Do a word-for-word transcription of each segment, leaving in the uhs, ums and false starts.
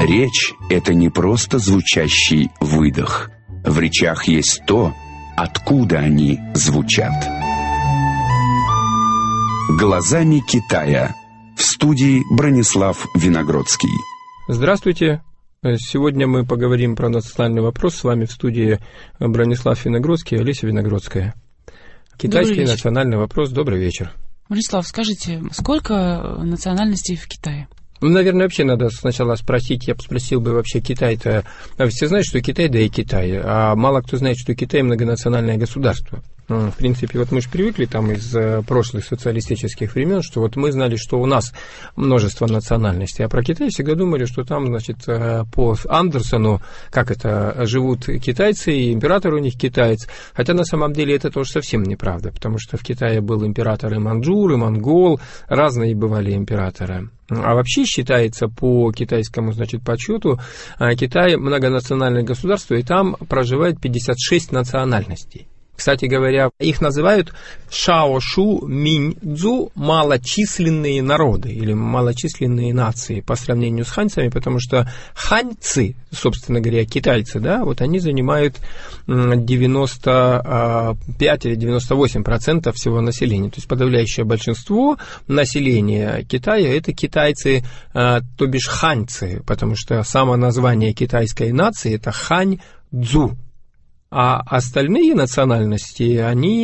Речь — это не просто звучащий выдох. В речах есть то, откуда они звучат. «Глазами Китая». В студии Бронислав Виногродский. Здравствуйте. Сегодня мы поговорим про национальный вопрос. С вами в студии Бронислав Виногродский и Олеся Виногродская. Китайский национальный вопрос. Добрый вечер. Бронислав, скажите, сколько национальностей в Китае? Ну, наверное, вообще надо сначала спросить, я бы спросил бы вообще, Китай-то... Все знают, что Китай, да и Китай, а мало кто знает, что Китай многонациональное государство. В принципе, вот мы же привыкли там из прошлых социалистических времен, что вот мы знали, что у нас множество национальностей, а про Китай всегда думали, что там, значит, по Андерсону, как это, живут китайцы, и император у них китаец, хотя на самом деле это тоже совсем неправда, потому что в Китае был император и маньчжур, и монгол, разные бывали императоры. А вообще считается по китайскому, значит, подсчету, Китай многонациональное государство, и там проживает пятьдесят шесть национальностей. Кстати говоря, их называют шаошу миньцзу малочисленные народы или малочисленные нации по сравнению с ханьцами, потому что ханьцы, собственно говоря, китайцы, да, вот они занимают девяносто пять или девяносто восемь процентов всего населения. То есть подавляющее большинство населения Китая это китайцы, то бишь ханьцы, потому что само название китайской нации это ханьцзу. А остальные национальности, они,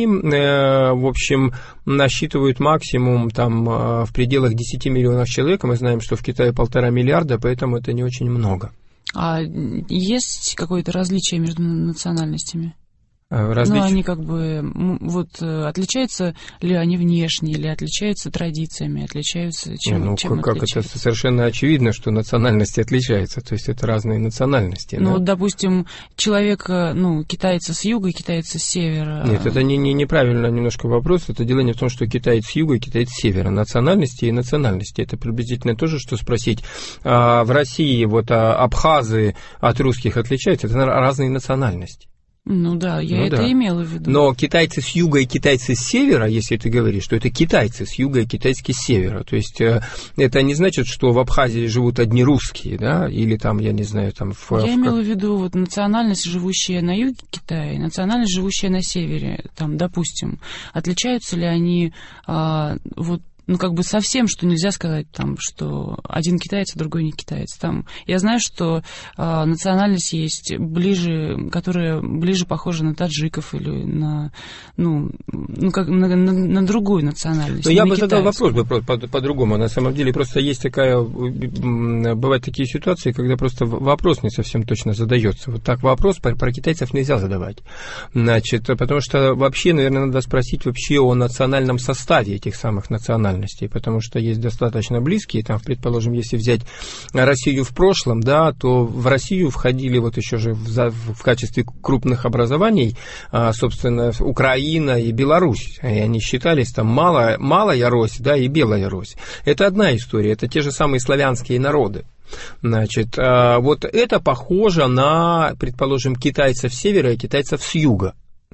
в общем, насчитывают максимум там, в пределах десяти миллионов человек. Мы знаем, что в Китае полтора миллиарда, поэтому это не очень много. А есть какое-то различие между национальностями? Различ... Ну, они как бы, вот, отличаются ли они внешне, или отличаются традициями, отличаются чем, ну, чем как отличаются? Это совершенно очевидно, что национальности отличаются, то есть это разные национальности. Ну, да? вот, допустим, человек, ну, китайца с юга, китайца с севера. Нет, это не, не, неправильно немножко вопрос, это дело не в том, что китаец с юга и китаец с севера. Национальности и национальности, это приблизительно то же, что спросить, а в России вот а, абхазы от русских отличаются, это разные национальности. Ну да, я ну, это да. имела в виду. Но китайцы с юга и китайцы с севера, если ты говоришь, что это китайцы с юга и китайцы с севера. То есть это не значит, что в Абхазии живут одни русские, да, или там, я не знаю, там... В, я в... имела в виду вот национальность, живущая на юге Китая, и национальность, живущая на севере, там, допустим. Отличаются ли они а, вот ну, как бы совсем, что нельзя сказать, там, что один китаец, а другой не китаец. Там, я знаю, что э, национальность есть ближе, которая ближе похожа на таджиков или на, ну, ну как, на, на, на другую национальность. Но я бы задал вопрос бы по, по, по-другому. На самом деле просто есть такая, бывают такие ситуации, когда просто вопрос не совсем точно задается. Вот так вопрос про, про китайцев нельзя задавать. Значит, потому что вообще, наверное, надо спросить вообще о национальном составе этих самых национальностей. Потому что есть достаточно близкие, там, предположим, если взять Россию в прошлом, да, то в Россию входили вот еще же в, в качестве крупных образований, собственно, Украина и Беларусь, и они считались там мало, малая Русь, да, и Белая Русь. Это одна история, это те же самые славянские народы. Значит, вот это похоже на, предположим, китайцев с севера и китайцев с юга.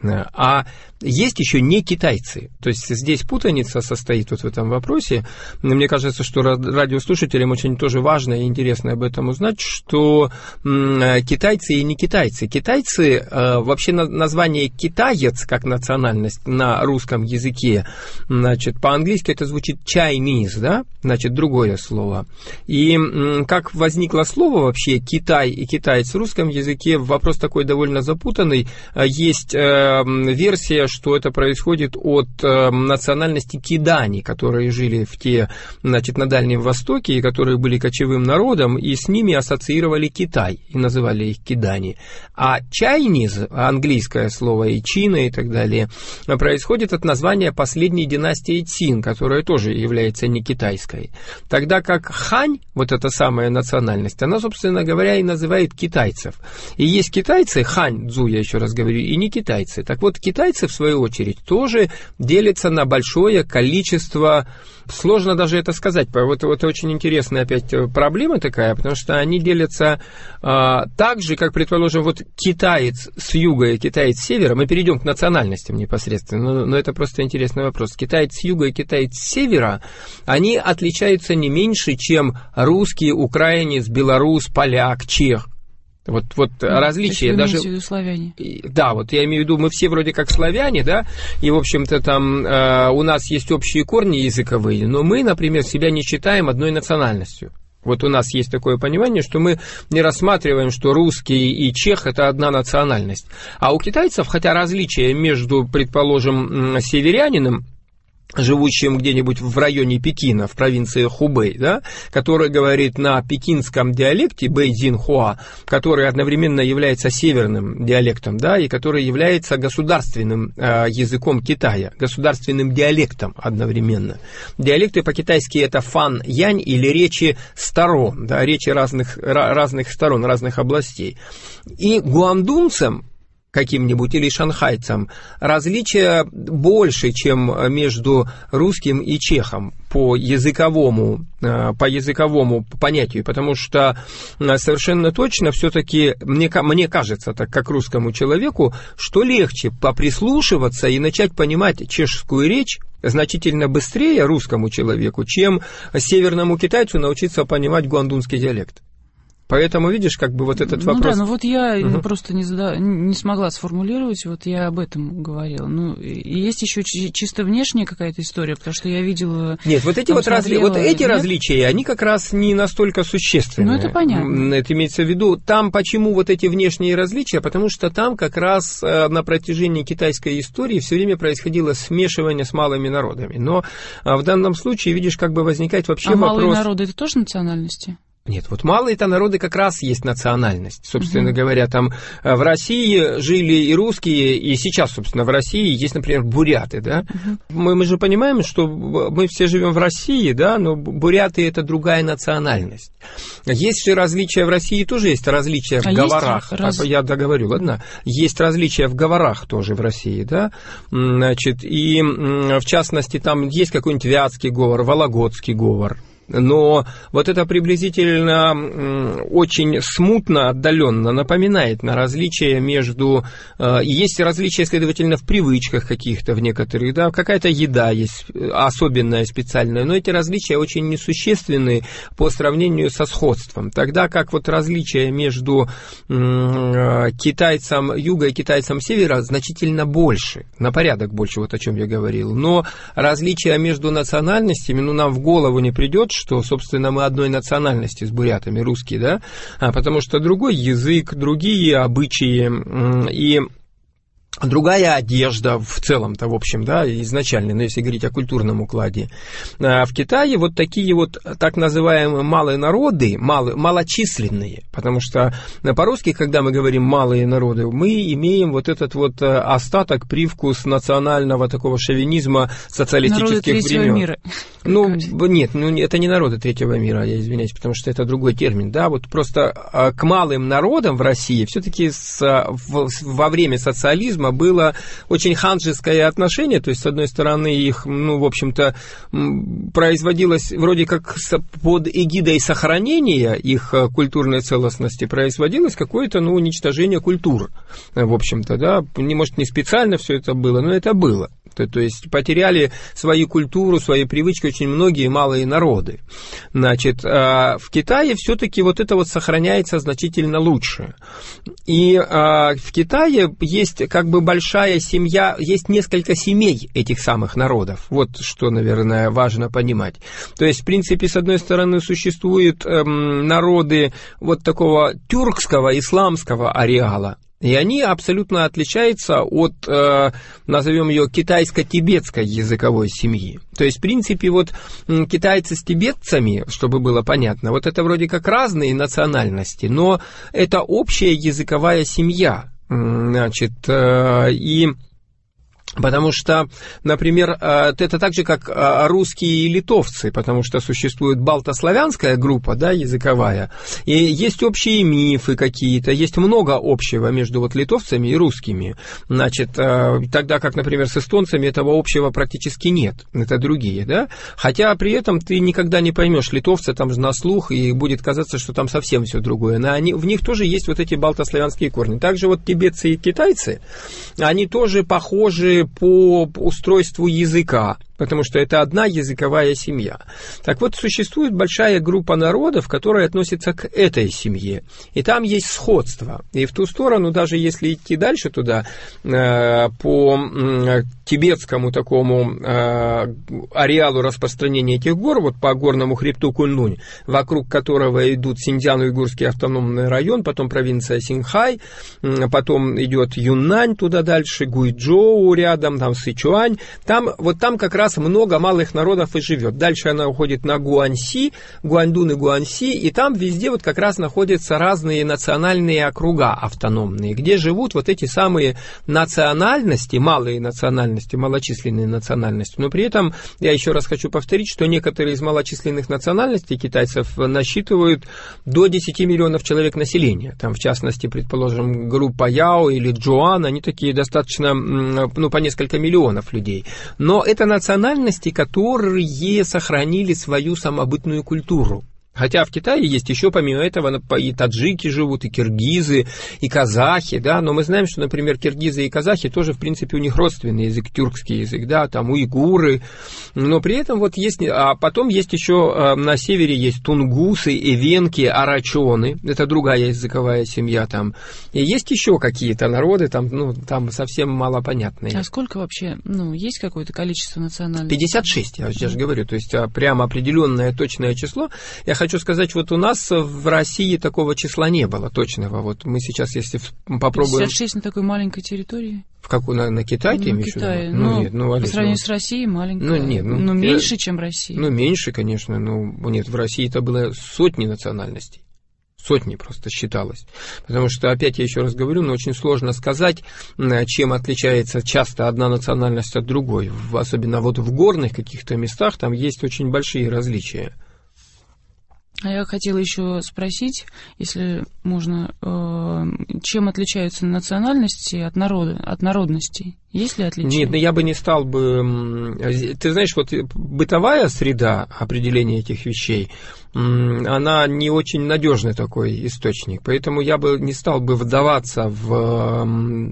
А есть еще не китайцы. То есть здесь путаница состоит вот в этом вопросе. Мне кажется, что радиослушателям очень тоже важно и интересно об этом узнать, что китайцы и не китайцы. Китайцы, вообще название китаец как национальность на русском языке, значит, по-английски это звучит Chinese, да, значит, другое слово. И как возникло слово вообще Китай и китаец в русском языке, вопрос такой довольно запутанный. Есть версия, что это происходит от э, национальности кидани, которые жили в те, значит, на Дальнем Востоке, и которые были кочевым народом, и с ними ассоциировали Китай, и называли их кидани. А Chinese, английское слово, и Чина, и так далее, происходит от названия последней династии Цин, которая тоже является не китайской. Тогда как хань, вот эта самая национальность, она, собственно говоря, и называет китайцев. И есть китайцы, хань-цзу, я еще раз говорю, и не китайцы. китайцы. Так вот, китайцы, в свою очередь, тоже делятся на большое количество, сложно даже это сказать, вот, вот очень интересная опять проблема такая, потому что они делятся а, так же, как, предположим, вот китаец с юга и китаец с севера, мы перейдем к национальностям непосредственно, но, но это просто интересный вопрос. Китаец с юга и китаец с севера, они отличаются не меньше, чем русский, украинец, белорус, поляк, чех. Вот, вот ну, различия вы даже... имеете в виду славяне? Да, вот я имею в виду, мы все вроде как славяне, да, и, в общем-то, там э, у нас есть общие корни языковые, но мы, например, себя не считаем одной национальностью. Вот у нас есть такое понимание, что мы не рассматриваем, что русский и чех – это одна национальность. А у китайцев, хотя различия между, предположим, северянином, живущим где-нибудь в районе Пекина, в провинции Хубэй, да, который говорит на пекинском диалекте бэйдзинхуа, который одновременно является северным диалектом, да, и который является государственным э, языком Китая, государственным диалектом одновременно. Диалекты по-китайски это фан-янь или речи сторон, да, речи разных, разных сторон, разных областей. И гуандунцам каким-нибудь или шанхайцам различия больше, чем между русским и чехом по языковому, по языковому понятию, потому что совершенно точно все-таки мне, мне кажется, так как русскому человеку, что легче поприслушиваться и начать понимать чешскую речь значительно быстрее русскому человеку, чем северному китайцу научиться понимать гуандунский диалект. Поэтому, видишь, как бы вот этот ну вопрос... Ну да, ну вот я угу. просто не, зада... не смогла сформулировать, вот я об этом говорила. Ну, и есть еще чисто внешняя какая-то история, потому что я видела... Нет, вот эти, вот разли... вот эти Нет? различия, они как раз не настолько существенные. Ну, это понятно. Это имеется в виду, там почему вот эти внешние различия, потому что там как раз на протяжении китайской истории все время происходило смешивание с малыми народами. Но в данном случае, видишь, как бы возникает вообще а вопрос... малые народы – это тоже национальности? Нет, вот малые-то народы как раз есть национальность. Собственно uh-huh. говоря, там в России жили и русские, и сейчас, собственно, в России есть, например, буряты, да. Uh-huh. Мы, мы же понимаем, что мы все живем в России, да, но буряты – это другая национальность. Есть же различия в России, тоже есть различия в а говорах. Раз... Я договорю, ладно? Есть различия в говорах тоже в России, да. Значит, и в частности, там есть какой-нибудь вятский говор, вологодский говор. Но вот это приблизительно очень смутно, отдаленно напоминает на различия между... Есть различия, следовательно, в привычках каких-то в некоторых, да, какая-то еда есть особенная, специальная, но эти различия очень несущественны по сравнению со сходством. Тогда как вот различия между китайцем юга и китайцем севера значительно больше, на порядок больше, вот о чем я говорил. Но различия между национальностями, ну, нам в голову не придет, что, собственно, мы одной национальности с бурятами, русские, да, а потому что другой язык, другие обычаи и другая одежда в целом-то, в общем, да, изначально, но если говорить о культурном укладе. В Китае вот такие вот так называемые малые народы, мало, малочисленные, потому что по-русски, когда мы говорим малые народы, мы имеем вот этот вот остаток, привкус национального такого шовинизма социалистических времен. Мира. Ну, нет, ну, это не народы третьего мира, я извиняюсь, потому что это другой термин, да, вот просто к малым народам в России все-таки во время социализма было очень ханжеское отношение, то есть, с одной стороны, их, ну, в общем-то, производилось вроде как под эгидой сохранения их культурной целостности, производилось какое-то, ну, уничтожение культур, в общем-то, да, не, может, не специально все это было, но это было. То, то есть потеряли свою культуру, свои привычки очень многие малые народы. Значит, в Китае все-таки вот это вот сохраняется значительно лучше. И в Китае есть как бы большая семья, есть несколько семей этих самых народов. Вот что, наверное, важно понимать. То есть, в принципе, с одной стороны, существуют народы вот такого тюркского, исламского ареала. И они абсолютно отличаются от, э, назовем ее, китайско-тибетской языковой семьи. То есть, в принципе, вот китайцы с тибетцами, чтобы было понятно, вот это вроде как разные национальности, но это общая языковая семья. Значит, э, и... Потому что, например, это так же, как русские и литовцы, потому что существует балтославянская группа, да, языковая, и есть общие мифы какие-то, есть много общего между вот литовцами и русскими. Значит, тогда как, например, с эстонцами этого общего практически нет, это другие, да, хотя при этом ты никогда не поймешь литовца там же на слух, и будет казаться, что там совсем все другое, но они, в них тоже есть вот эти балтославянские корни. Также вот тибетцы и китайцы, они тоже похожи по устройству языка, потому что это одна языковая семья. Так вот, существует большая группа народов, которая относится к этой семье, и там есть сходство. И в ту сторону, даже если идти дальше туда, по тибетскому такому ареалу распространения этих гор, вот по горному хребту Куньлунь, вокруг которого идут Синьцзян-Уйгурский автономный район, потом провинция Синьхай, потом идет Юннань туда дальше, Гуйчжоу рядом, там Сычуань, там, вот там как раз много малых народов и живет. Дальше она уходит на Гуанси, Гуандун и Гуанси, и там везде вот как раз находятся разные национальные округа автономные, где живут вот эти самые национальности, малые национальности, малочисленные национальности. Но при этом я еще раз хочу повторить, что некоторые из малочисленных национальностей китайцев насчитывают до десяти миллионов человек населения. Там, в частности, предположим, группа Яо или Джоан, они такие достаточно, ну, по несколько миллионов людей. Но это национальности, которые сохранили свою самобытную культуру. Хотя в Китае есть еще помимо этого и таджики живут, и киргизы, и казахи, да, но мы знаем, что, например, киргизы и казахи тоже, в принципе, у них родственный язык, тюркский язык, да, там уйгуры, но при этом вот есть, а потом есть еще на севере есть тунгусы, эвенки, арачоны, это другая языковая семья там, и есть еще какие-то народы, там, ну, там совсем малопонятные. А сколько вообще, ну, есть какое-то количество национальностей? пятьдесят шесть, я, я же говорю, то есть прямо определенное точное число. Я хочу сказать, вот у нас в России такого числа не было точного. Вот мы сейчас, если попробуем... пятьдесят шесть на такой маленькой территории? В какую? На, на Китай ты ну, имеешь в виду? Ну, ну, нет, ну, по сравнению с Россией маленькая. Ну, нет, ну, ну я... меньше, чем Россия. Ну, меньше, конечно. Ну, нет, в России это было сотни национальностей. Сотни просто считалось. Потому что, опять я еще раз говорю, но очень сложно сказать, чем отличается часто одна национальность от другой. Особенно вот в горных каких-то местах там есть очень большие различия. А я хотела еще спросить, если можно, чем отличаются национальности от народа, от народностей? Есть ли отличия? Нет, но я бы не стал бы... Ты знаешь, вот бытовая среда определения этих вещей, она не очень надежный такой источник, поэтому я бы не стал бы вдаваться в...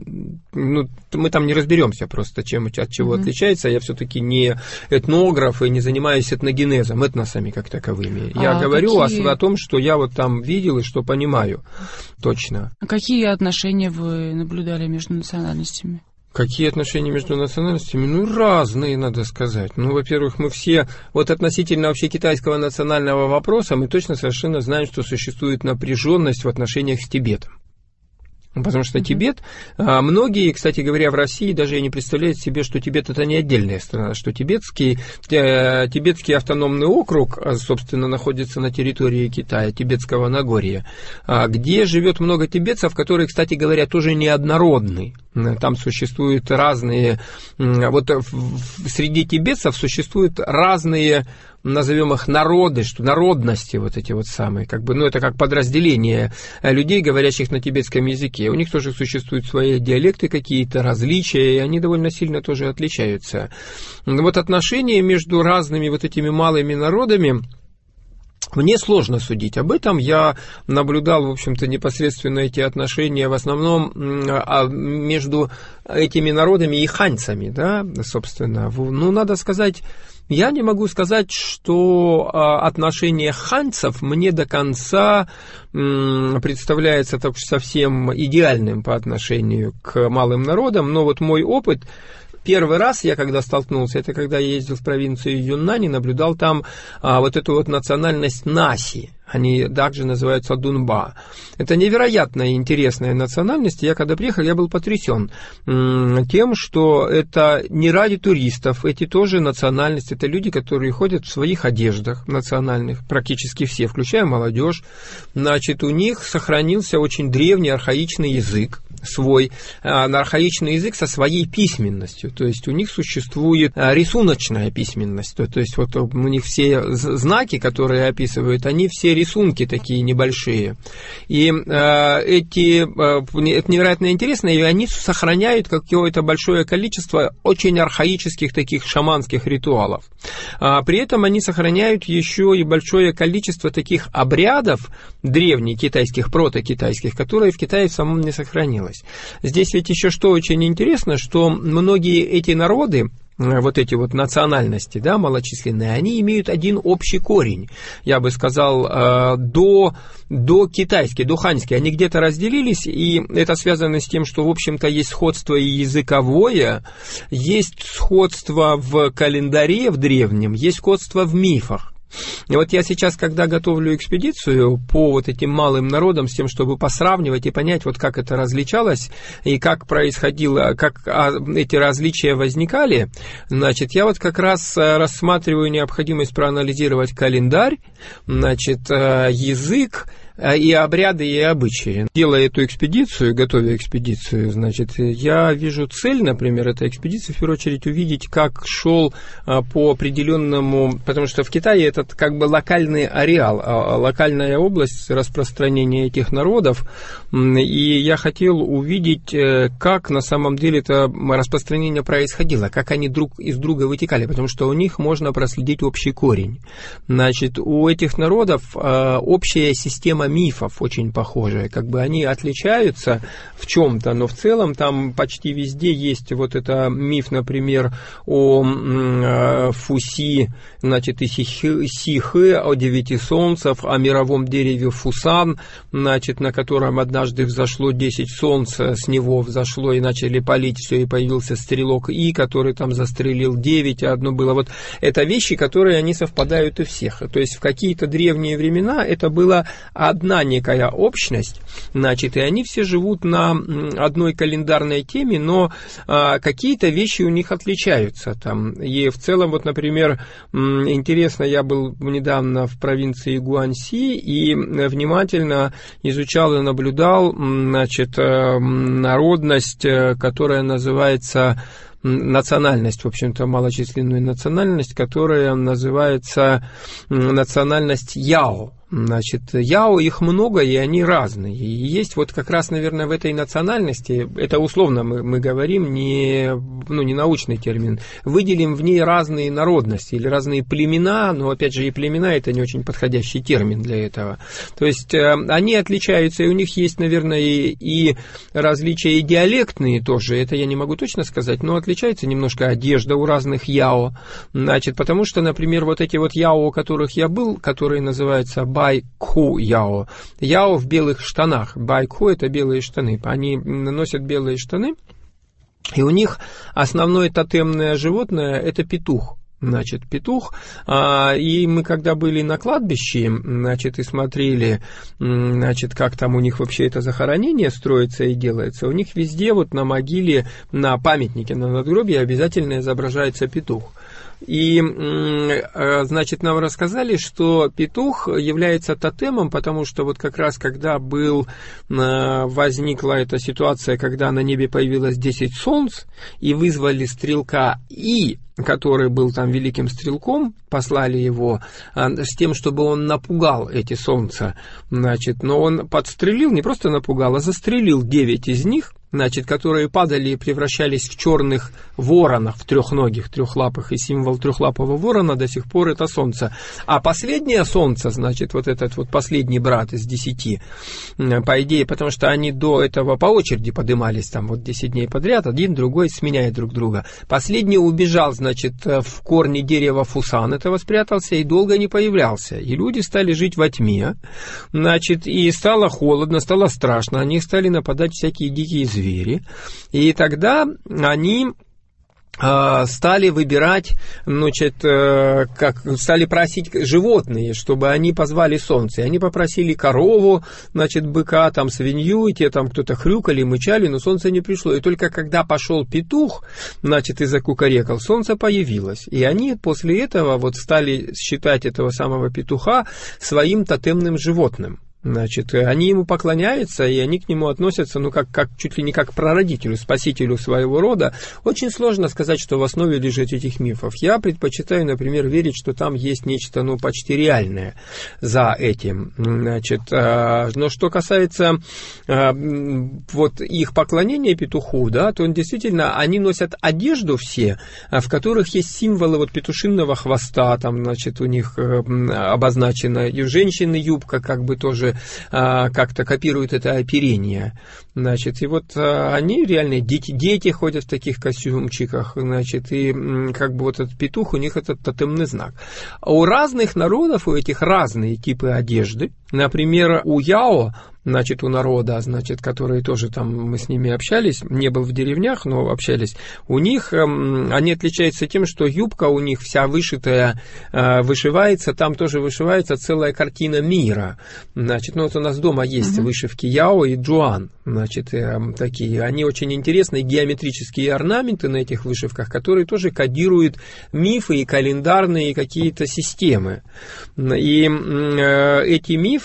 Ну, мы там не разберемся просто, чем, от чего mm-hmm. отличается. Я все-таки не этнограф и не занимаюсь этногенезом, этносами как таковыми. А я говорю какие... о, о том, что я вот там видел и что понимаю точно. А какие отношения вы наблюдали между национальностями? Какие отношения между национальностями? Ну, разные, надо сказать. Ну, во-первых, мы все, вот относительно вообще китайского национального вопроса, мы точно совершенно знаем, что существует напряженность в отношениях с Тибетом. Потому что mm-hmm. Тибет, многие, кстати говоря, в России даже и не представляют себе, что Тибет это не отдельная страна, что тибетский, тибетский автономный округ, собственно, находится на территории Китая, Тибетского Нагорья, где живет много тибетцев, которые, кстати говоря, тоже неоднородны. Там существуют разные, вот среди тибетцев существуют разные, назовем их народы, что народности вот эти вот самые, как бы, ну это как подразделение людей, говорящих на тибетском языке. У них тоже существуют свои диалекты какие-то, различия, и они довольно сильно тоже отличаются. Вот отношения между разными вот этими малыми народами, мне сложно судить. Об этом я наблюдал, в общем-то, непосредственно эти отношения в основном между этими народами и ханьцами, да, собственно. Ну, надо сказать, я не могу сказать, что отношение ханьцев мне до конца представляется так совсем идеальным по отношению к малым народам, но вот мой опыт... Первый раз я когда столкнулся, это когда я ездил в провинцию Юннань и наблюдал там а, вот эту вот национальность наси. Они также называются дунба. Это невероятно интересная национальность. Я когда приехал, я был потрясен тем, что это не ради туристов. Эти тоже национальности. Это люди, которые ходят в своих одеждах национальных. Практически все, включая молодежь. Значит, у них сохранился очень древний архаичный язык. свой архаичный язык со своей письменностью. То есть у них существует рисуночная письменность. То, то есть вот у них все знаки, которые описывают, они все рисунки такие небольшие. И э, эти, э, это невероятно интересно, и они сохраняют какое-то большое количество очень архаических таких шаманских ритуалов. А при этом они сохраняют еще и большое количество таких обрядов древних китайских, протокитайских, которые в Китае в самом не сохранилось. Здесь ведь еще что очень интересно, что многие эти народы, вот эти вот национальности, да, малочисленные, они имеют один общий корень, я бы сказал, до, до китайский, до ханьский. Они где-то разделились, и это связано с тем, что, в общем-то, есть сходство и языковое, есть сходство в календаре в древнем, есть сходство в мифах. И вот я сейчас, когда готовлю экспедицию по вот этим малым народам с тем, чтобы посравнивать и понять, вот как это различалось и как происходило, как эти различия возникали, значит, я вот как раз рассматриваю необходимость проанализировать календарь, значит, язык, и обряды, и обычаи. Делая эту экспедицию, готовя экспедицию, значит, я вижу цель, например, этой экспедиции, в первую очередь, увидеть, как шел по определенному, потому что в Китае это как бы локальный ареал, локальная область распространения этих народов, и я хотел увидеть, как на самом деле это распространение происходило, как они друг из друга вытекали, потому что у них можно проследить общий корень. Значит, у этих народов общая система мифов очень похожие, как бы они отличаются в чем-то, но в целом там почти везде есть вот это миф, например, о э, Фуси, значит, и Сихе, о девяти солнцах, о мировом дереве Фусан, значит, на котором однажды взошло десять солнц, с него взошло и начали палить все, и появился стрелок И, который там застрелил девять, а одно было. Вот это вещи, которые они совпадают у всех. То есть в какие-то древние времена это было одна некая общность, значит, и они все живут на одной календарной теме, но а, какие-то вещи у них отличаются там. И в целом, вот, например, интересно, я был недавно в провинции Гуанси и внимательно изучал и наблюдал, значит, народность, которая называется национальность, в общем-то, малочисленную национальность, которая называется национальность Яо. Значит, яо их много, и они разные. И есть вот как раз, наверное, в этой национальности, это условно мы, мы говорим, не, ну, не научный термин, выделим в ней разные народности или разные племена, но, опять же, и племена – это не очень подходящий термин для этого. То есть, они отличаются, и у них есть, наверное, и, и различия и диалектные тоже, это я не могу точно сказать, но отличается немножко одежда у разных яо. Значит, потому что, например, вот эти вот яо, у которых я был, которые называются Байку яо. Яо в белых штанах. Байку – это белые штаны. Они носят белые штаны, и у них основное тотемное животное – это петух. Значит, петух, а, и мы когда были на кладбище, значит, и смотрели, значит, как там у них вообще это захоронение строится и делается, у них везде вот на могиле, на памятнике, на надгробии обязательно изображается петух. И, значит, нам рассказали, что петух является тотемом, потому что вот как раз когда был, возникла эта ситуация, когда на небе появилось десять солнц, и вызвали стрелка И, который был там великим стрелком, послали его с тем, чтобы он напугал эти солнца, значит, но он подстрелил, не просто напугал, а застрелил девять из них, значит, которые падали и превращались в черных воронов, в трехногих, трехлапых, и символ трехлапого ворона до сих пор это солнце. А последнее солнце, значит, вот этот вот последний брат из десяти, по идее, потому что они до этого по очереди поднимались, там вот десять дней подряд, один другой сменяет друг друга. Последний убежал, значит, в корне дерева Фусан этого спрятался и долго не появлялся. И люди стали жить во тьме, значит, и стало холодно, стало страшно, на них стали нападать всякие дикие звери. звери, и тогда они э, стали выбирать, значит, э, как, стали просить животные, чтобы они позвали солнце. И они попросили корову, значит, быка, там, свинью, и те там кто-то хрюкали, мычали, но солнце не пришло. И только когда пошел петух, значит, и закукарекал, солнце появилось. И они после этого вот стали считать этого самого петуха своим тотемным животным. Значит, они ему поклоняются, и они к нему относятся, ну, как, как чуть ли не как к прародителю, спасителю своего рода. Очень сложно сказать, что в основе лежит этих мифов. Я предпочитаю, например, верить, что там есть нечто, ну, почти реальное за этим. Значит, но что касается вот их поклонения петуху, да, то он действительно, они носят одежду все, в которых есть символы вот петушиного хвоста, там, значит, у них обозначена, и у женщины юбка как бы тоже как-то копируют это оперение. Значит, и вот они реально, дети, дети ходят в таких костюмчиках, значит, и как бы вот этот петух, у них этот тотемный знак. А у разных народов, у этих разные типы одежды. Например, у Яо, значит, у народа, значит, которые тоже там, мы с ними общались, не был в деревнях, но общались, у них, эм, они отличаются тем, что юбка у них вся вышитая, э, вышивается, там тоже вышивается целая картина мира. Значит, ну вот у нас дома есть mm-hmm. вышивки Яо и Джуан, значит, э, такие, они очень интересные, геометрические орнаменты на этих вышивках, которые тоже кодируют мифы и календарные какие-то системы. И э, эти мифы,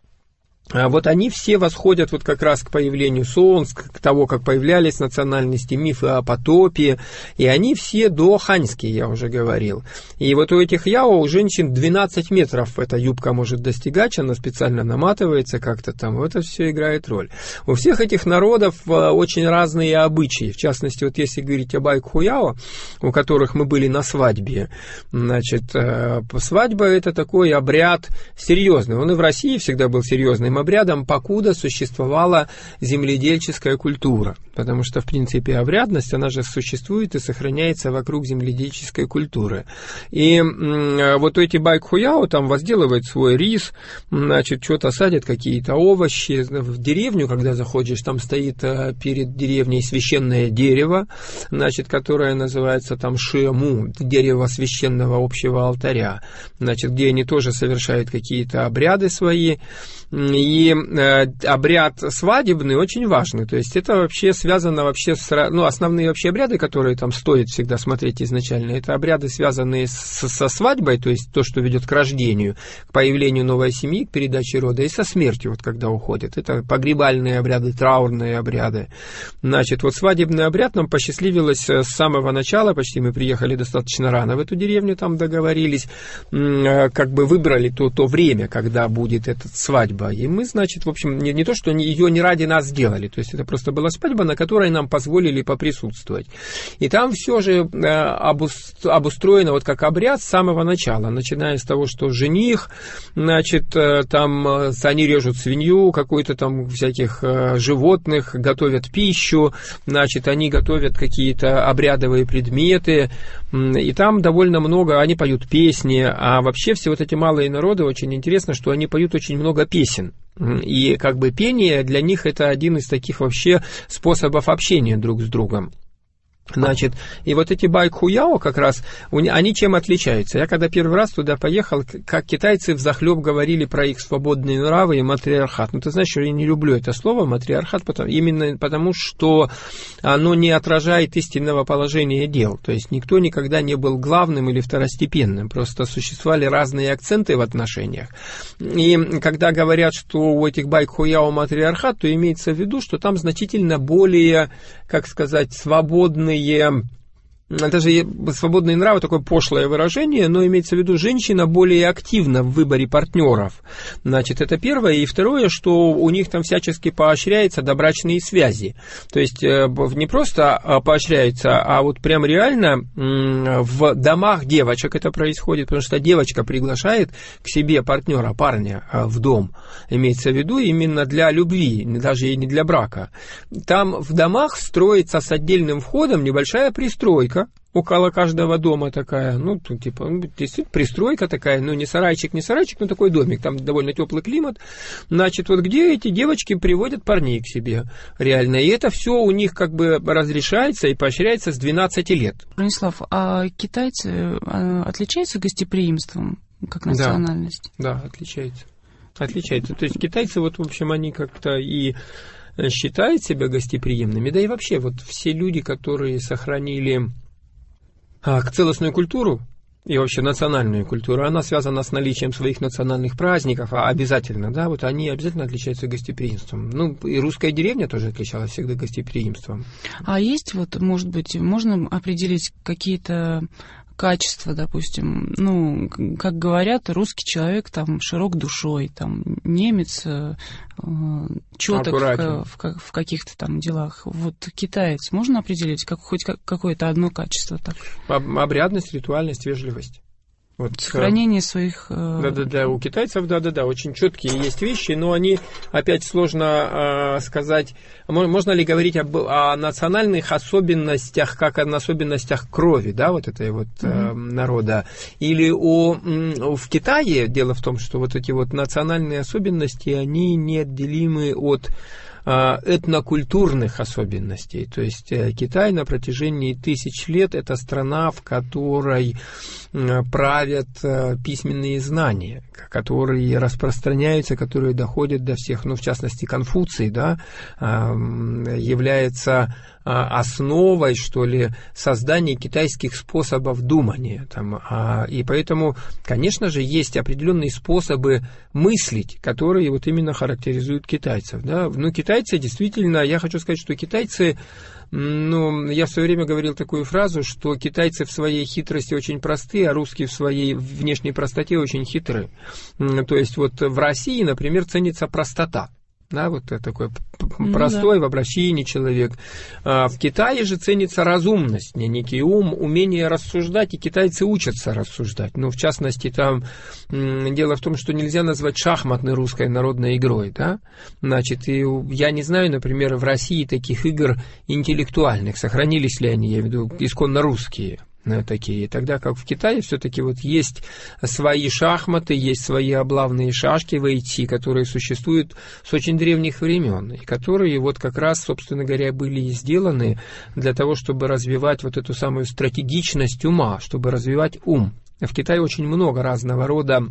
вот они все восходят вот как раз к появлению солнца, к тому, как появлялись национальности, мифы о потопе, и они все доханьские, я уже говорил. И вот у этих яо, у женщин двенадцать метров эта юбка может достигать, она специально наматывается как-то там, это все играет роль. У всех этих народов очень разные обычаи, в частности, вот если говорить о байкхуяо, у которых мы были на свадьбе, значит, свадьба это такой обряд серьезный, он и в России всегда был серьезным обрядом, покуда существовала земледельческая культура. Потому что, в принципе, обрядность, она же существует и сохраняется вокруг земледельческой культуры. И м, вот эти байкхуяо там возделывают свой рис, значит, что-то садят, какие-то овощи. В деревню, когда заходишь, там стоит перед деревней священное дерево, значит, которое называется там шиэму, дерево священного общего алтаря, значит, где они тоже совершают какие-то обряды свои. И э, обряд свадебный очень важный, то есть это вообще связано вообще с, ну, основные вообще обряды, которые там стоит всегда смотреть изначально, это обряды, связанные с, со свадьбой, то есть то, что ведет к рождению, к появлению новой семьи, к передаче рода, и со смертью, вот когда уходит, это погребальные обряды, траурные обряды. Значит, вот свадебный обряд нам посчастливилось с самого начала, почти мы приехали достаточно рано в эту деревню, там договорились, э, как бы выбрали то, то время, когда будет эта свадьба. И мы, значит, в общем, не, не то, что ее не ради нас сделали, то есть это просто была свадьба, на которой нам позволили поприсутствовать. И там все же э, обустроено вот как обряд с самого начала, начиная с того, что жених, значит, э, там э, они режут свинью, какой-то там всяких э, животных, готовят пищу, значит, они готовят какие-то обрядовые предметы, э, и там довольно много, они поют песни, а вообще все вот эти малые народы, очень интересно, что они поют очень много песен. И как бы пение для них это один из таких вообще способов общения друг с другом. Значит, и вот эти байкхуяо как раз, они чем отличаются? Я когда первый раз туда поехал, как китайцы взахлеб говорили про их свободные нравы и матриархат. Ну, ты знаешь, я не люблю это слово, матриархат, потому, именно потому, что оно не отражает истинного положения дел. То есть никто никогда не был главным или второстепенным, просто существовали разные акценты в отношениях. И когда говорят, что у этих байкхуяо матриархат, то имеется в виду, что там значительно более, как сказать, свободные, даже свободные нравы, такое пошлое выражение, но имеется в виду, женщина более активна в выборе партнеров. Значит, это первое. И второе, что у них там всячески поощряются добрачные связи. То есть не просто поощряются, а вот прям реально в домах девочек это происходит, потому что девочка приглашает к себе партнера, парня в дом. Имеется в виду именно для любви, даже и не для брака. Там в домах строится с отдельным входом небольшая пристройка, около каждого дома такая, ну, тут, типа, действительно, пристройка такая, ну, не сарайчик, не сарайчик, но такой домик, там довольно теплый климат, значит, вот где эти девочки приводят парней к себе, реально, и это все у них как бы разрешается и поощряется с двенадцати лет. Бронислав, а китайцы отличаются гостеприимством, как национальность? Да, да, отличаются, отличаются, то есть китайцы, вот, в общем, они как-то и считают себя гостеприимными, да и вообще, вот все люди, которые сохранили а, целостную культуру, и вообще национальную культуру, она связана с наличием своих национальных праздников, а обязательно, да, вот они обязательно отличаются гостеприимством. Ну, и русская деревня тоже отличалась всегда гостеприимством. А есть вот, может быть, можно определить какие-то качества, допустим, ну, как говорят, русский человек там широк душой, там немец э, чёток в, в, в каких-то там делах. Вот китаец можно определить как, хоть как, какое-то одно качество? Так? Обрядность, ритуальность, вежливость. Вот, сохранение своих... Да-да-да, у китайцев, да-да-да, очень четкие есть вещи, но они, опять сложно э, сказать, можно ли говорить об, о национальных особенностях, как о особенностях крови, да, вот этой вот э, mm-hmm. народа, или о, в Китае, дело в том, что вот эти вот национальные особенности, они неотделимы от этнокультурных особенностей. То есть Китай на протяжении тысяч лет это страна, в которой правят письменные знания, которые распространяются, которые доходят до всех, ну, в частности, Конфуций, да, является основой, что ли, создания китайских способов думания. Там, и поэтому, конечно же, есть определенные способы мыслить, которые вот именно характеризуют китайцев. Да. Ну, китайцы действительно, я хочу сказать, что китайцы, ну, я в свое время говорил такую фразу, что китайцы в своей хитрости очень простые, а русские в своей внешней простоте очень хитрые. То есть вот в России, например, ценится простота. Да, вот такой ну, простой да. в обращении человек. А в Китае же ценится разумность, некий ум, умение рассуждать, и китайцы учатся рассуждать. Ну, в частности, там дело в том, что нельзя назвать шахматной русской народной игрой, да. Значит, и я не знаю, например, в России таких игр интеллектуальных, сохранились ли они, я имею в виду, исконно русские. Такие. Тогда как в Китае все-таки вот есть свои шахматы, есть свои облавные шашки в Вэйцзи, которые существуют с очень древних времен, и которые вот как раз, собственно говоря, были сделаны для того, чтобы развивать вот эту самую стратегичность ума, чтобы развивать ум. В Китае очень много разного рода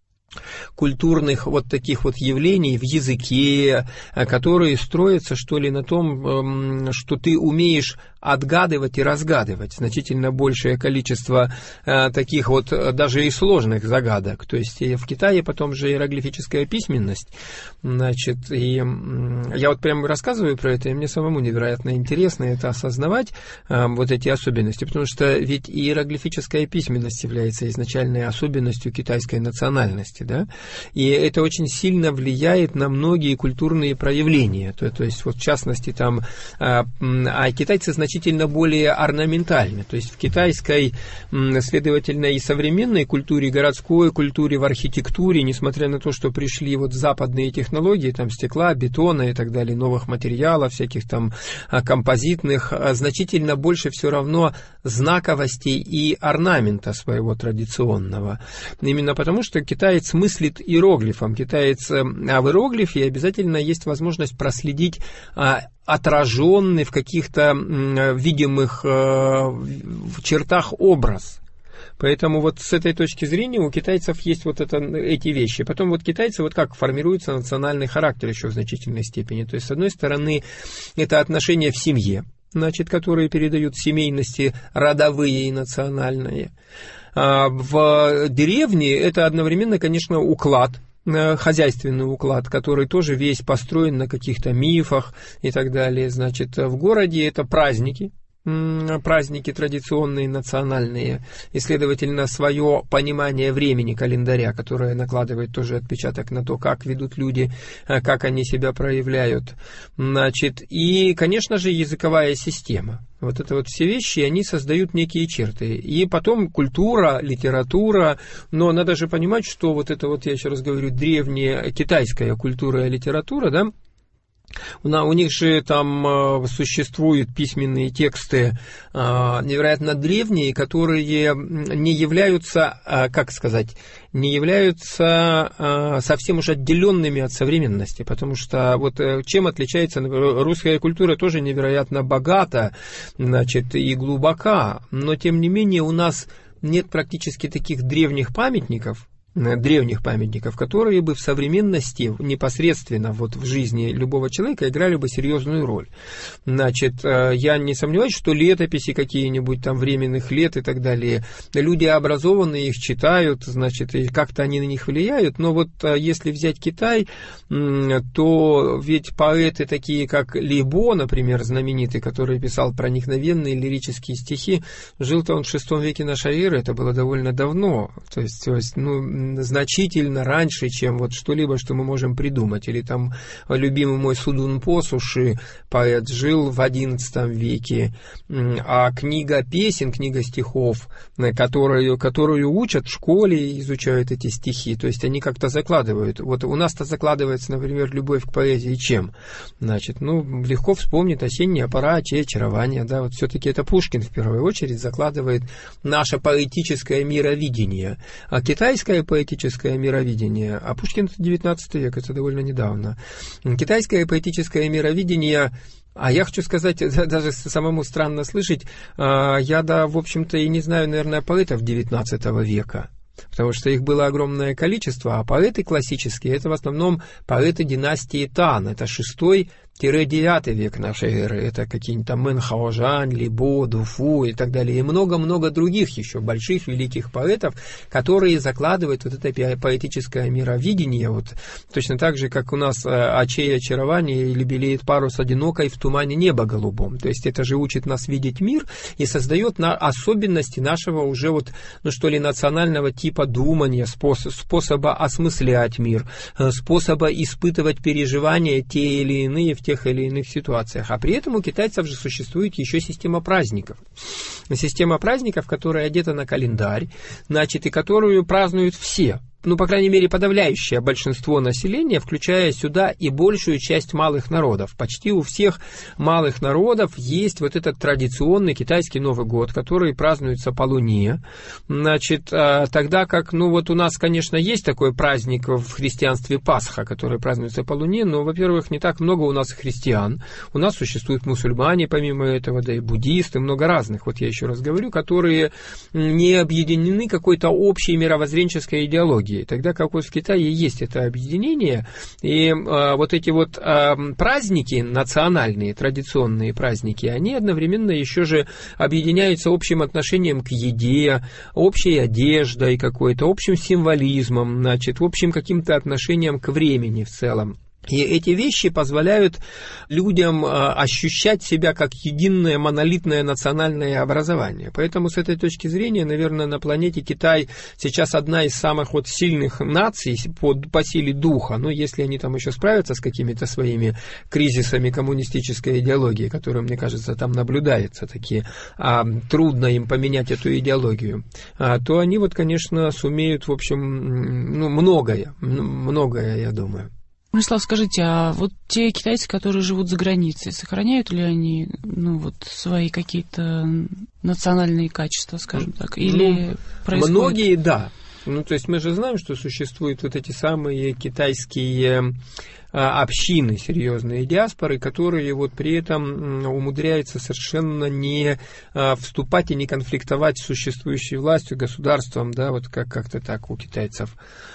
культурных вот таких вот явлений в языке, которые строятся, что ли, на том, что ты умеешь отгадывать и разгадывать значительно большее количество э, таких вот даже и сложных загадок. То есть и в Китае потом же иероглифическая письменность. Значит, и э, я вот прямо рассказываю про это, и мне самому невероятно интересно это осознавать, э, вот эти особенности, потому что ведь иероглифическая письменность является изначальной особенностью китайской национальности, да, и это очень сильно влияет на многие культурные проявления. То, то есть вот в частности там, э, а китайцы значительно значительно более орнаментальны. То есть в китайской, следовательно, и современной культуре, городской культуре, в архитектуре, несмотря на то, что пришли вот западные технологии, там стекла, бетона и так далее, новых материалов, всяких там композитных, значительно больше все равно знаковости и орнамента своего традиционного. Именно потому, что китаец мыслит иероглифом. Китаец, а в иероглифе обязательно есть возможность проследить отраженный в каких-то видимых чертах образ. Поэтому вот с этой точки зрения у китайцев есть вот это, эти вещи. Потом вот китайцы, вот как формируется национальный характер еще в значительной степени. То есть, с одной стороны, это отношения в семье, значит, которые передают семейности родовые и национальные. А в деревне это одновременно, конечно, уклад, хозяйственный уклад, который тоже весь построен на каких-то мифах и так далее. Значит, в городе это праздники, праздники традиционные, национальные, и, следовательно, свое понимание времени, календаря, которое накладывает тоже отпечаток на то, как ведут люди, как они себя проявляют. Значит, и, конечно же, языковая система. Вот это вот все вещи, они создают некие черты. И потом культура, литература, но надо же понимать, что вот это вот, я еще раз говорю, древняя китайская культура и литература, да, у них же там существуют письменные тексты невероятно древние, которые не являются, как сказать, не являются совсем уж отделенными от современности, потому что вот чем отличается русская культура, тоже невероятно богата, значит, и глубока, но тем не менее у нас нет практически таких древних памятников, древних памятников, которые бы в современности непосредственно вот в жизни любого человека играли бы серьезную роль. Значит, я не сомневаюсь, что летописи какие-нибудь там временных лет и так далее, люди образованные их читают, значит, и как-то они на них влияют, но вот если взять Китай, то ведь поэты такие, как Ли Бо, например, знаменитый, который писал проникновенные лирические стихи, жил-то он в шестом веке нашей эры, это было довольно давно, то есть, то есть ну, значительно раньше, чем вот что-либо, что мы можем придумать. Или там любимый мой Судунпо Суши, поэт, жил в одиннадцатом веке, а книга песен, книга стихов, которую, которую учат в школе, изучают эти стихи, то есть они как-то закладывают. Вот у нас-то закладывается, например, любовь к поэзии чем? Значит, ну, легко вспомнить «Осенняя пора, очей очарования», да, вот все-таки это Пушкин в первую очередь закладывает наше поэтическое мировидение, а китайское поэтическое мировидение, а Пушкин это девятнадцатый век, это довольно недавно. Китайское поэтическое мировидение, а я хочу сказать, даже самому странно слышать, я, да, в общем-то, и не знаю, наверное, поэтов девятнадцатого века, потому что их было огромное количество, а поэты классические, это в основном поэты династии Тан, это шестой девятый век нашей эры, это какие-нибудь там Мэн Хаожань, Ли Бо, Дуфу и так далее, и много-много других еще больших, великих поэтов, которые закладывают вот это поэтическое мировидение, вот точно так же, как у нас очей очарование или белеет парус одинокой в тумане неба голубом, то есть это же учит нас видеть мир и создает на особенности нашего уже вот, ну что ли, национального типа думания, способ, способа осмыслять мир, способа испытывать переживания те или иные в тех или иных ситуациях. А при этом у китайцев же существует еще система праздников. Система праздников, которая одета на календарь, значит, и которую празднуют все. Ну, по крайней мере, подавляющее большинство населения, включая сюда и большую часть малых народов. Почти у всех малых народов есть вот этот традиционный китайский Новый год, который празднуется по луне. Значит, тогда как, ну, вот у нас, конечно, есть такой праздник в христианстве Пасха, который празднуется по луне, но, во-первых, не так много у нас христиан. У нас существуют мусульмане, помимо этого, да и буддисты, много разных, вот я еще раз говорю, которые не объединены какой-то общей мировоззренческой идеологией. Тогда как вот в Китае есть это объединение, и а, вот эти вот а, праздники, национальные, традиционные праздники, они одновременно еще же объединяются общим отношением к еде, общей одеждой какой-то, общим символизмом, значит, общим каким-то отношением к времени в целом. И эти вещи позволяют людям ощущать себя как единое монолитное национальное образование. Поэтому с этой точки зрения, наверное, на планете Китай сейчас одна из самых вот сильных наций по, по силе духа. Но если они там еще справятся с какими-то своими кризисами коммунистической идеологии, которые, мне кажется, там наблюдаются такие, а трудно им поменять эту идеологию, а, то они вот, конечно, сумеют, в общем, ну, многое, многое, я думаю. Мирослав, скажите, а вот те китайцы, которые живут за границей, сохраняют ли они, ну, вот свои какие-то национальные качества, скажем так, или ну, происходит... Многие, да. Ну, то есть мы же знаем, что существуют вот эти самые китайские общины, серьезные диаспоры, которые вот при этом умудряются совершенно не вступать и не конфликтовать с существующей властью, государством, да, вот как- как-то так у китайцев.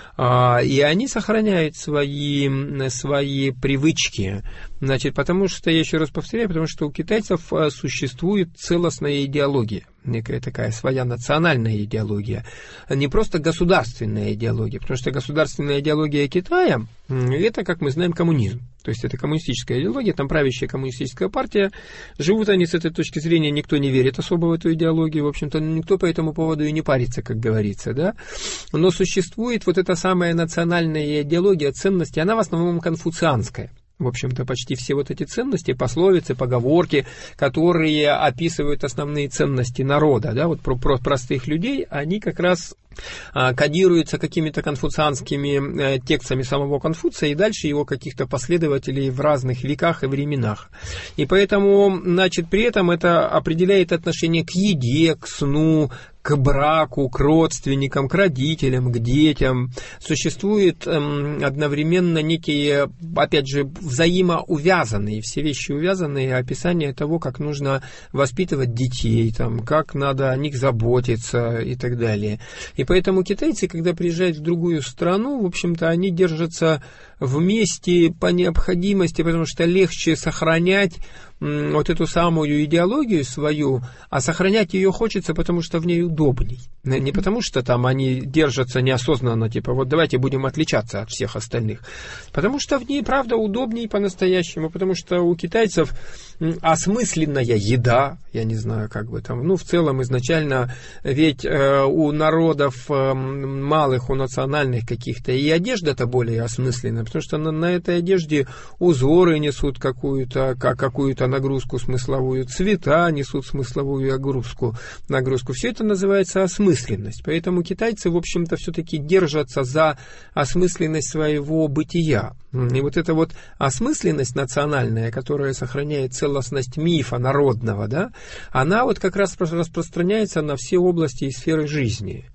И они сохраняют свои, свои привычки, значит, потому что, я еще раз повторяю, потому что у китайцев существует целостная идеология, некая такая своя национальная идеология, не просто государственная идеология, потому что государственная идеология Китая – это, как мы знаем, коммунизм. То есть это коммунистическая идеология, там правящая коммунистическая партия. Живут они с этой точки зрения, никто не верит особо в эту идеологию, в общем-то, никто по этому поводу и не парится, как говорится, да. Но существует вот эта самая национальная идеология ценностей, она в основном конфуцианская. В общем-то, почти все вот эти ценности, пословицы, поговорки, которые описывают основные ценности народа, да, вот про, про простых людей, они как раз а, кодируются какими-то конфуцианскими э, текстами самого Конфуция и дальше его каких-то последователей в разных веках и временах. И поэтому, значит, при этом это определяет отношение к еде, к сну, к браку, к родственникам, к родителям, к детям. Существуют эм, одновременно некие, опять же, взаимоувязанные, все вещи увязанные, описание того, как нужно воспитывать детей, там, как надо о них заботиться и так далее. И И поэтому китайцы, когда приезжают в другую страну, в общем-то, они держатся вместе по необходимости, потому что легче сохранять вот эту самую идеологию свою, а сохранять ее хочется, потому что в ней удобней. Не потому что там они держатся неосознанно, типа, вот давайте будем отличаться от всех остальных. Потому что в ней, правда, удобней по-настоящему, потому что у китайцев осмысленная еда, я не знаю, как бы там, ну, в целом изначально, ведь э, у народов э, малых, у национальных каких-то и одежда-то более осмысленная, потому что на, на этой одежде узоры несут какую-то, как, какую-то нагрузку смысловую, цвета несут смысловую нагрузку, нагрузку. Все это называется осмысленность. Поэтому китайцы, в общем-то, все-таки держатся за осмысленность своего бытия. И вот эта вот осмысленность национальная, которая сохраняет целостность мифа народного, да, она вот как раз распространяется на все области и сферы жизни.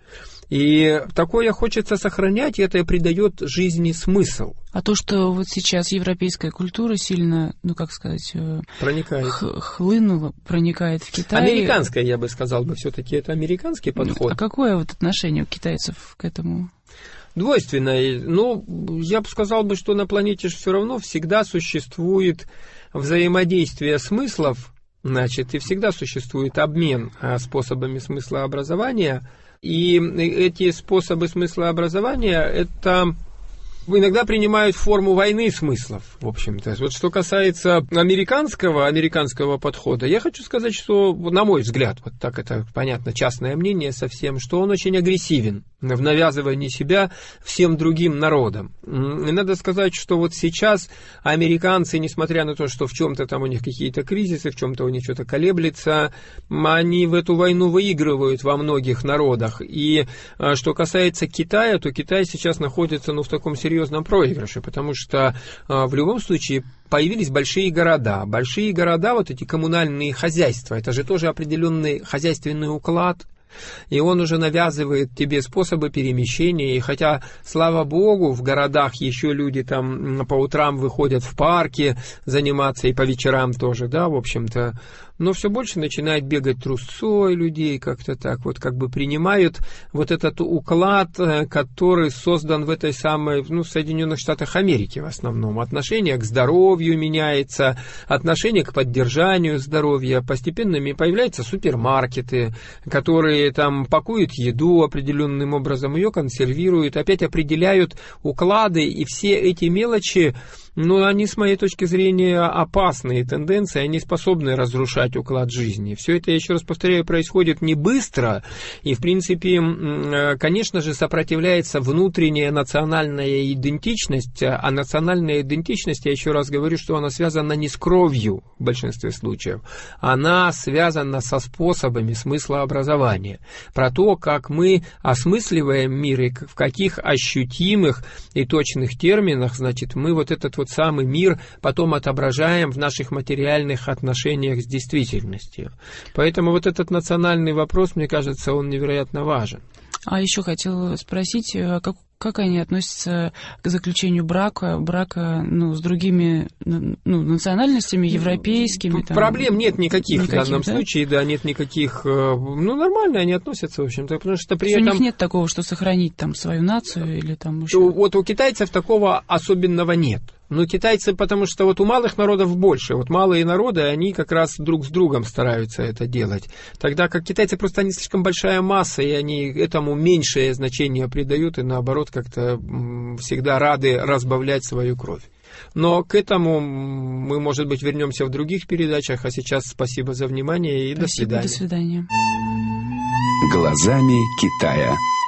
И такое хочется сохранять, и это придает жизни смысл. А то, что вот сейчас европейская культура сильно, ну как сказать, проникает. Х- хлынула, проникает в Китай. Американская, я бы сказал, бы, все-таки это американский подход. А какое вот отношение у китайцев к этому? Двойственное. Ну, я бы сказал, бы, что на планете же все равно всегда существует взаимодействие смыслов, значит, и всегда существует обмен способами смыслообразования. И эти способы смыслообразования, это иногда принимают форму войны смыслов, в общем-то. Вот что касается американского, американского подхода, я хочу сказать, что, на мой взгляд, вот так это, понятно, частное мнение совсем, что он очень агрессивен в навязывании себя всем другим народам. И надо сказать, что вот сейчас американцы, несмотря на то, что в чем-то там у них какие-то кризисы, в чем-то у них что-то колеблется, они в эту войну выигрывают во многих народах. И что касается Китая, то Китай сейчас находится, ну, в таком серьезном проигрыше, потому что в любом случае появились большие города. Большие города, вот эти коммунальные хозяйства, это же тоже определенный хозяйственный уклад. И он уже навязывает тебе способы перемещения. И хотя, слава богу, в городах еще люди там по утрам выходят в парки заниматься, и по вечерам тоже, да, в общем-то, но все больше начинает бегать трусцой людей, как-то так, вот как бы принимают вот этот уклад, который создан в этой самой, ну, в Соединенных Штатах Америки в основном. Отношение к здоровью меняется, отношение к поддержанию здоровья. Постепенно появляются супермаркеты, которые там пакуют еду определенным образом, ее консервируют, опять определяют уклады, и все эти мелочи, ну, они, с моей точки зрения, опасные тенденции, они способны разрушать уклад жизни. Все это, я еще раз повторяю, происходит не быстро, и, в принципе, конечно же, сопротивляется внутренняя национальная идентичность, а национальная идентичность, я еще раз говорю, что она связана не с кровью в большинстве случаев, она связана со способами смыслообразования, про то, как мы осмысливаем мир и в каких ощутимых и точных терминах, значит, мы вот этот вот самый мир потом отображаем в наших материальных отношениях с действительностью. Поэтому вот этот национальный вопрос, мне кажется, он невероятно важен. А еще хотела спросить, как, как они относятся к заключению брака, брака, ну, с другими, ну, национальностями, европейскими? Там, проблем нет никаких, никаких в данном да? случае, да, нет никаких, ну, нормально они относятся, в общем-то, потому что при этом... У них нет такого, что сохранить там свою нацию или там еще... Вот у китайцев такого особенного нет. Но китайцы, потому что вот у малых народов больше. Вот малые народы, они как раз друг с другом стараются это делать. Тогда как китайцы просто они слишком большая масса, и они этому меньшее значение придают, и наоборот как-то всегда рады разбавлять свою кровь. Но к этому мы, может быть, вернемся в других передачах. А сейчас спасибо за внимание и спасибо, до свидания. До свидания. Глазами Китая.